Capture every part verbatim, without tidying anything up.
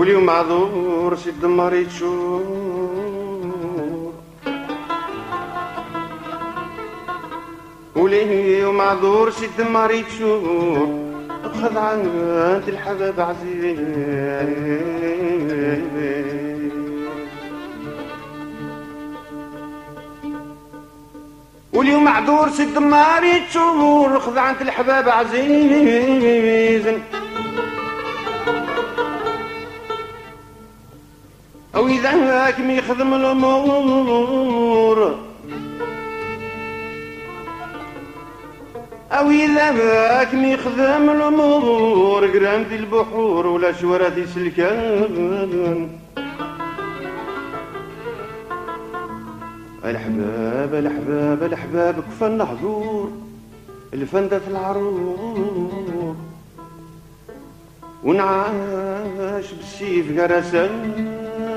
واليوم معذور سيد مريض شور، واليوم معذور سيد مريض شور، خذ عند الحباب عزيز. واليوم معذور سيد مريض شور، خذ عند الحباب عزيز. أو إذا هاكم يخدم الأمور، أو إذا هاكم يخدم الأمور، قرام دي البحور ولا شوارع دي سلكان. الأحباب الأحباب الأحباب كفى النحضور، الفندة العرور، ونعاش بالسيف قرسان.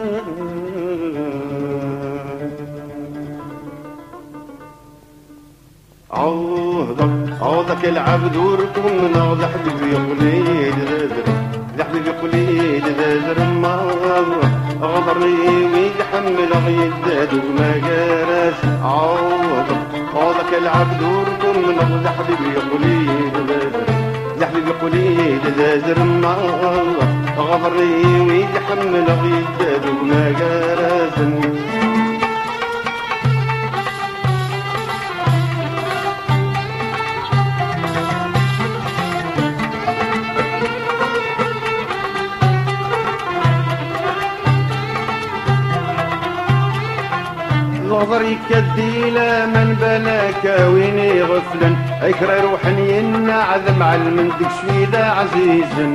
عوضك عوضك العبد وركم ناض حبيبي قليل ذازر، ذا حبيبي قليل ذازر ما غضرني ويتحمل غيداد وما قراش. عوضك عوضك العبد وركم ناض حبيبي قليل ذازر، ذا حبيبي قليل ذازر ما غضرني ويتحمل غيداد وما قراش. نظري كديلة من بلاك ويني غفلا، اكرا روحني ينعذ مع المندك شويدة عزيزا.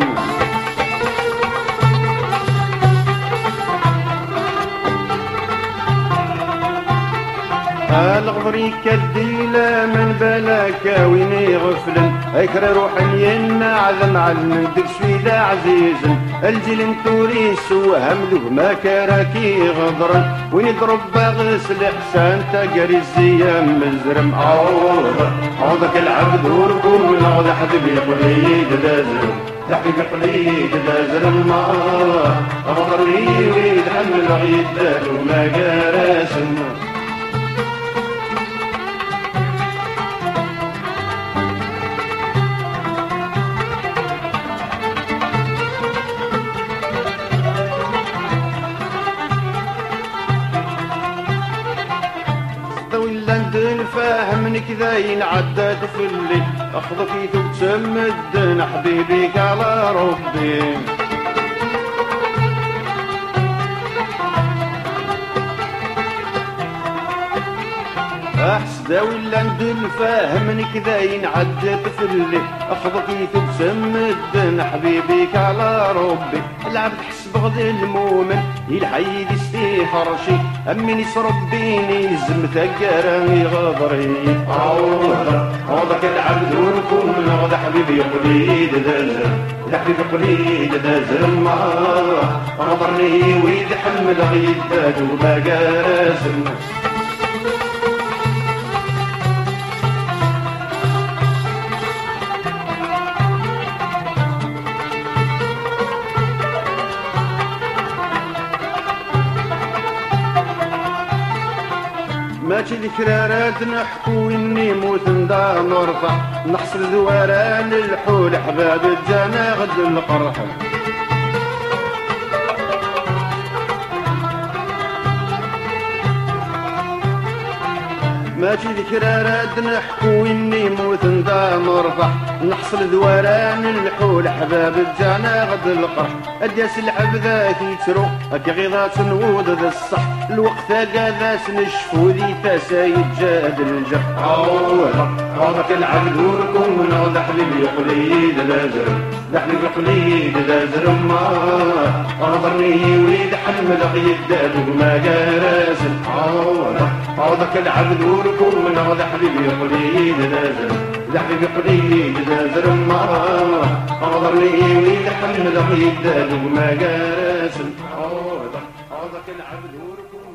الغضري كديلة من بلاك ويني غفلا، اكرا روحني ينعذ مع المندك شويدة عزيزا. الجيل انتوريس وهمله ما كراكي غضرا، ونضرب باغس الإحسان تقري الزيام مزرم. عوضك عوضك العبد وركم ناض حبيبي قليد دازر، حبيبي قليد دازر ما غضرني ويتحمل غيداد وما قراسن. فاهمني كذا ينعدد في الليل، اخذك تمد حبيبيك على ربي. احس داوي ندل فاهمني كذا ينعدد في الليل، اخذك تمد حبيبيك على ربي. العبد حسب غدي المؤمن يلحي يستيحرشي، امين يسربيني يزم ثقراني غضري. عوضك عوضك العبد وركم ناض حبيبي قليد دازر، يا حبيبي قليد دازر ما غضرني ويتحمل غيداد وما قاسم. ماشي ذكرارات نحكو اني موت ندا نرفع، نحصل ذواران الحول حباب الجانا غد القرح. ماشي ذكرارات نحكو اني موت ندا نرفع، نحصل ذواران الحول حباب الجانا غد القرح. ادياس العبد كيترو هكا غيظات نوض ذا الصح، الوقت قاداس نشفو ذي تسايد جاد الجرح. عوضك عوضك العبد وركم ناض حبيبي قليد دازر، ذا حبيبي قليد دازر ما غضرني ويتحمل غيداد وما قاسم. عوضك عوضك العبد وركم ناض حبيبي قليد دازر، ذا حبيبي قليد دازر ما غضرني ويتحمل غيداد وما قاسم. عوضك عوضك العبد وركم